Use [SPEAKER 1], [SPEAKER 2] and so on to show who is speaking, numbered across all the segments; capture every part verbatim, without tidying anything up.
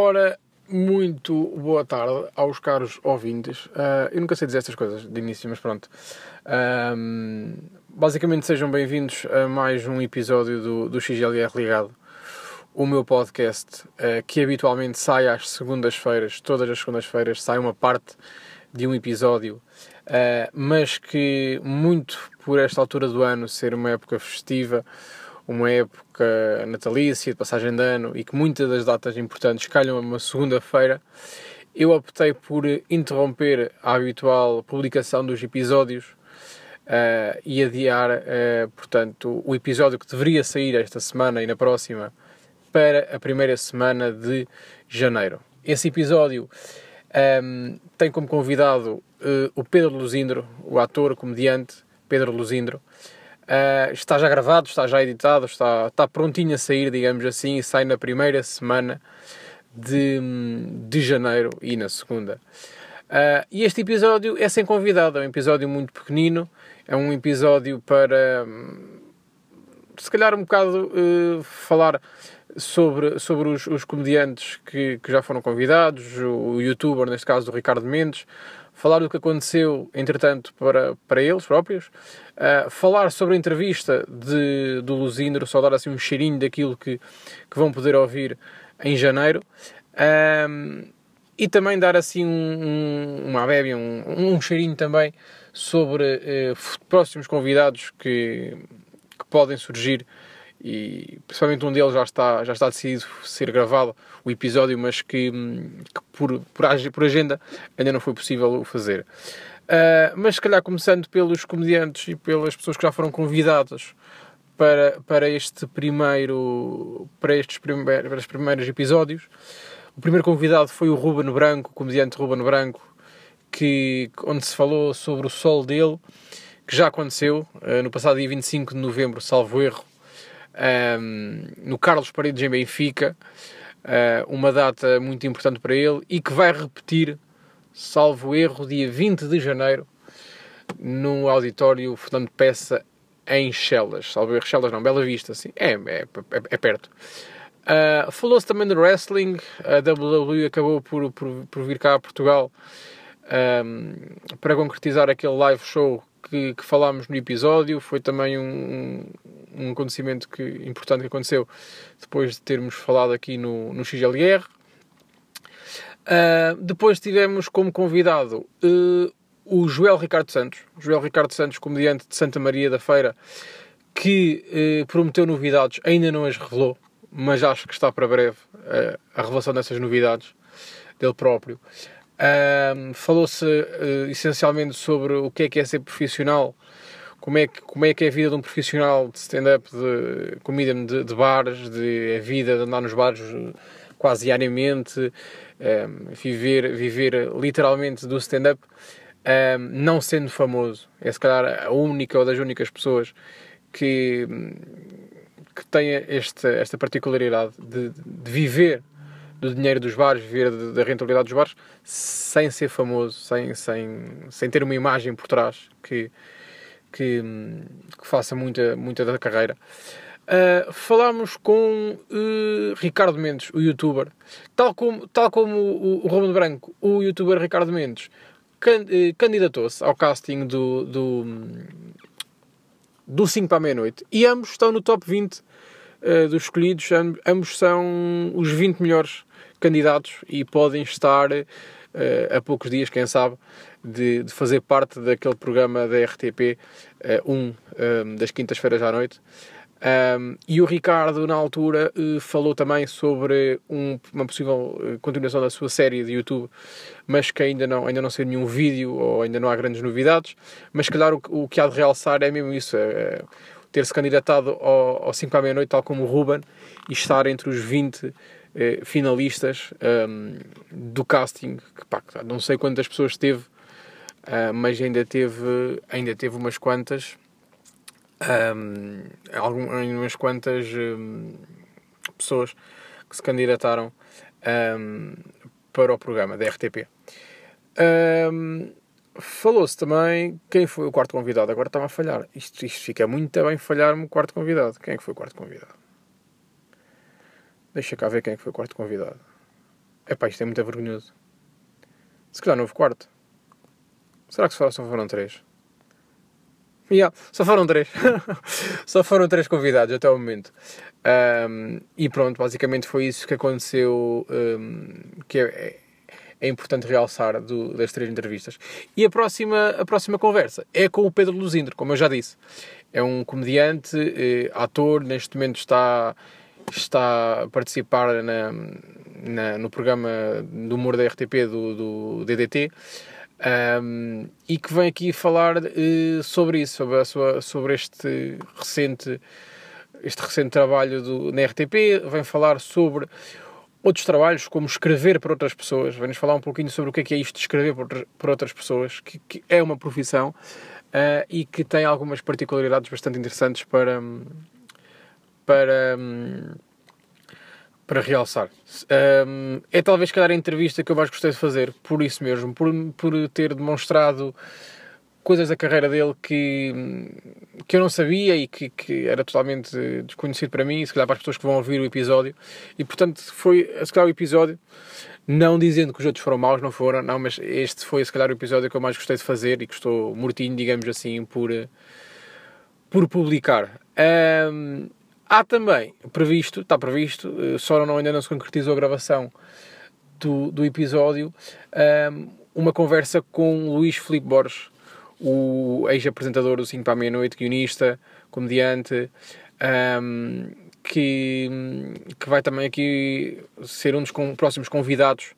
[SPEAKER 1] Ora, muito boa tarde aos caros ouvintes. Uh, eu nunca sei dizer estas coisas de início, mas pronto. Um, basicamente, sejam bem-vindos a mais um episódio do, do X L R Ligado, o meu podcast uh, que habitualmente sai às segundas-feiras. Todas as segundas-feiras sai uma parte de um episódio, uh, mas que, muito por esta altura do ano ser uma época festiva, uma época natalícia, de passagem de ano, e que muitas das datas importantes calham a uma segunda-feira, eu optei por interromper a habitual publicação dos episódios uh, e adiar, uh, portanto, o episódio que deveria sair esta semana e na próxima para a primeira semana de janeiro. Esse episódio um, tem como convidado uh, o Pedro Luzindro, o ator, o comediante Pedro Luzindro. Uh, está já gravado, está já editado, está, está prontinho a sair, digamos assim, e sai na primeira semana de, de janeiro e na segunda. Uh, e este episódio é sem convidado, é um episódio muito pequenino, é um episódio para, se calhar, um bocado uh, falar sobre, sobre os, os comediantes que, que já foram convidados, o, o youtuber, neste caso, do Ricardo Mendes, falar do que aconteceu, entretanto, para, para eles próprios, uh, falar sobre a entrevista de, do Luzindro, só dar assim um cheirinho daquilo que, que vão poder ouvir em janeiro, um, e também dar assim um, um, uma bébia, um, um cheirinho também sobre uh, próximos convidados que, que podem surgir, e principalmente um deles já está, já está decidido ser gravado o episódio, mas que, que por, por, por agenda ainda não foi possível o fazer. Uh, mas se calhar começando pelos comediantes e pelas pessoas que já foram convidadas para, para este primeiro para estes primeiros, para os primeiros episódios. O primeiro convidado foi o Ruben Branco, o comediante Ruben Branco, que, onde se falou sobre o sol dele, que já aconteceu uh, no passado dia vinte e cinco de novembro, salvo erro, Um, no Carlos Paredes em Benfica, uh, uma data muito importante para ele e que vai repetir, salvo erro, dia vinte de janeiro no auditório Fernando Peça em Chelas, salvo erro, Chelas não, Bela Vista, assim. é, é, é, é perto. Uh, falou-se também de wrestling. A W W E acabou por, por, por vir cá a Portugal um, para concretizar aquele live show que, que falámos no episódio. Foi também um, um acontecimento que, importante que aconteceu depois de termos falado aqui no, no X L R. Uh, depois tivemos como convidado uh, o Joel Ricardo Santos, Joel Ricardo Santos, comediante de Santa Maria da Feira, que uh, prometeu novidades, ainda não as revelou, mas acho que está para breve uh, a revelação dessas novidades dele próprio. Uh, falou-se uh, essencialmente sobre o que é que é ser profissional, como é que, como é, que é a vida de um profissional de stand-up, de comedian de, de bares, de, a vida de andar nos bares quase diariamente, um, viver, viver literalmente do stand-up, um, não sendo famoso. É se calhar a única ou das únicas pessoas que, que tenha esta, esta particularidade de, de viver do dinheiro dos bares, viver da rentabilidade dos bares, sem ser famoso, sem, sem, sem ter uma imagem por trás que, que, que faça muita, muita da carreira. Uh, falámos com uh, Ricardo Mendes, o youtuber. Tal como, tal como o, o Ruben Branco, o youtuber Ricardo Mendes can, uh, candidatou-se ao casting do, do, do cinco para a meia-noite, e ambos estão no top vinte uh, dos escolhidos. Ambos são os vinte melhores candidatos e podem estar uh, a poucos dias, quem sabe, de, de fazer parte daquele programa da R T P uh, um, um, das quintas-feiras à noite. Um, e o Ricardo, na altura, uh, falou também sobre um, uma possível uh, continuação da sua série de YouTube, mas que ainda não, ainda não saiu nenhum vídeo, ou ainda não há grandes novidades. Mas, se calhar, o, o que há de realçar é mesmo isso, é, é ter-se candidatado ao, ao cinco para a meia-noite, tal como o Ruben, e estar entre os vinte eh, finalistas um, do casting, que, pá, não sei quantas pessoas teve, uh, mas ainda teve, ainda teve umas quantas, um, algumas quantas um, pessoas que se candidataram um, para o programa da R T P. Um, falou-se também quem foi o quarto convidado. Agora está-me a falhar. Isto, isto fica muito bem falhar-me o quarto convidado. Quem é que foi o quarto convidado? Deixa cá ver quem é que foi o quarto convidado. Epá, isto é muito vergonhoso. Se calhar não houve quarto. Será que só foram três? Yeah, só foram três. Só foram três convidados até o momento. Um, e pronto, basicamente foi isso que aconteceu, um, que é, é importante realçar do, das três entrevistas. E a próxima, a próxima conversa é com o Pedro Luzindro, como eu já disse. É um comediante, eh, ator, neste momento está, está a participar na, na, no programa do humor da R T P, do, do D D T. Um, e que vem aqui falar uh, sobre isso, sobre, a sua, sobre este recente, este recente trabalho do, na R T P. Vem falar sobre outros trabalhos, como escrever para outras pessoas. Vem-nos falar um pouquinho sobre o que é, que é isto de escrever para, para outras pessoas, que, que é uma profissão uh, e que tem algumas particularidades bastante interessantes para, para, para realçar. Um, é talvez calhar a entrevista que eu mais gostei de fazer, por isso mesmo, por, por ter demonstrado coisas da carreira dele que, que eu não sabia e que, que era totalmente desconhecido para mim, e se calhar para as pessoas que vão ouvir o episódio. E portanto foi, se calhar, o episódio, não dizendo que os outros foram maus, não foram, não, mas este foi se calhar o episódio que eu mais gostei de fazer e que estou mortinho, digamos assim, por, por publicar. Um, Há também previsto, está previsto, só não, ainda não se concretizou a gravação do, do episódio, uma conversa com Luís Filipe Borges, o ex-apresentador do cinco para a meia-noite, guionista, comediante, que, que vai também aqui ser um dos próximos convidados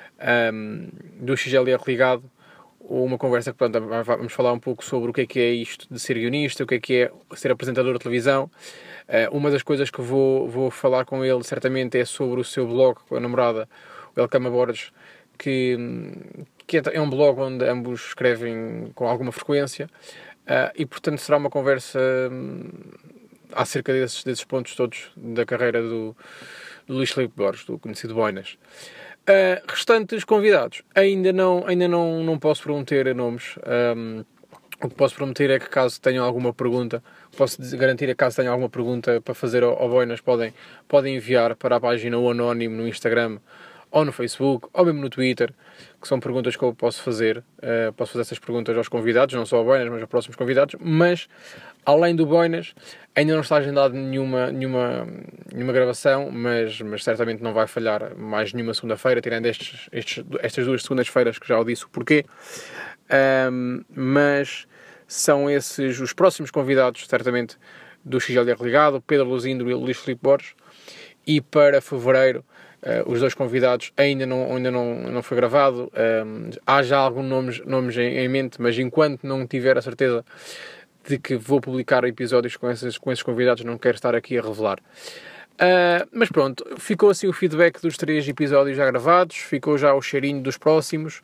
[SPEAKER 1] do X L R Ligado. Uma conversa que, pronto, vamos falar um pouco sobre o que é que é isto de ser guionista, o que é que é ser apresentador de televisão. Uh, uma das coisas que vou, vou falar com ele, certamente, é sobre o seu blog com a namorada, o Elcama Borges, que, que é um blog onde ambos escrevem com alguma frequência, uh, e, portanto, será uma conversa um, acerca desses, desses pontos todos da carreira do, do Luís Filipe Borges, do conhecido Boinas. Uh, restantes convidados, ainda não, ainda não, não posso prometer nomes. Um, o que posso prometer é que, caso tenham alguma pergunta, posso garantir é que caso tenham alguma pergunta para fazer ao, ao Boinas, podem, podem enviar para a página ou anónimo no Instagram ou no Facebook, ou mesmo no Twitter, que são perguntas que eu posso fazer. Uh, posso fazer essas perguntas aos convidados, não só ao Boinas, mas aos próximos convidados. Mas, além do Boinas, ainda não está agendado nenhuma, nenhuma, nenhuma gravação, mas, mas certamente não vai falhar mais nenhuma segunda-feira, tirando estes, estes, estas duas segundas-feiras, que já o disse o porquê. Um, mas são esses os próximos convidados, certamente, do X L R Ligado, Pedro Luzindro e Luís Filipe Borges. E para fevereiro, uh, os dois convidados ainda não, ainda não, não foi gravado. Um, há já alguns nomes, nomes em, em mente, mas enquanto não tiver a certeza de que vou publicar episódios com esses, com esses convidados, não quero estar aqui a revelar. Uh, mas pronto, ficou assim o feedback dos três episódios já gravados, ficou já o cheirinho dos próximos.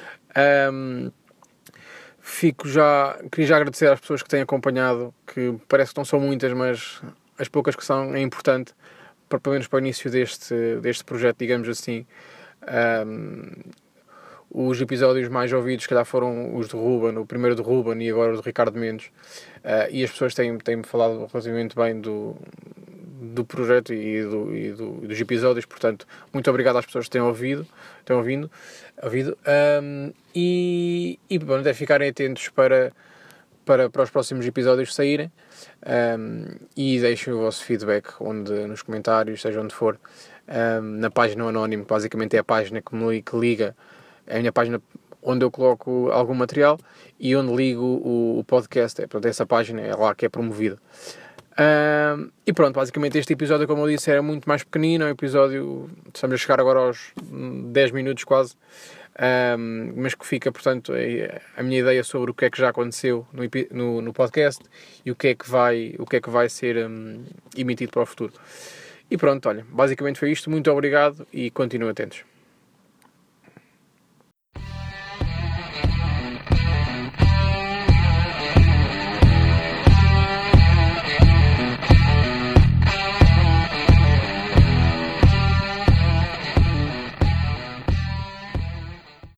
[SPEAKER 1] Um, fico já, queria já agradecer às pessoas que têm acompanhado, que parece que não são muitas, mas as poucas que são é importante, para, pelo menos para o início deste, deste projeto, digamos assim. Um, os episódios mais ouvidos, se calhar, foram os do Ruben, o primeiro do Ruben e agora o do Ricardo Mendes, uh, e as pessoas têm, têm falado relativamente bem do, do projeto e, do, e do, dos episódios, portanto, muito obrigado às pessoas que têm ouvido, têm ouvido, ouvido um, e, e bom, devem ficarem atentos para, para, para os próximos episódios saírem, um, e deixem o vosso feedback onde, nos comentários, seja onde for, um, na página anónimo, que basicamente é a página que me que liga, é a minha página onde eu coloco algum material e onde ligo o, o podcast, é, portanto, essa página é lá que é promovida. Um, e pronto, basicamente este episódio, como eu disse, era muito mais pequenino, é um episódio, estamos a chegar agora aos dez minutos quase, um, mas que fica, portanto, é a minha ideia sobre o que é que já aconteceu no, no, no podcast e o que é que vai, o que é que vai ser um, emitido para o futuro. E pronto, olha, basicamente foi isto, muito obrigado e continuem atentos.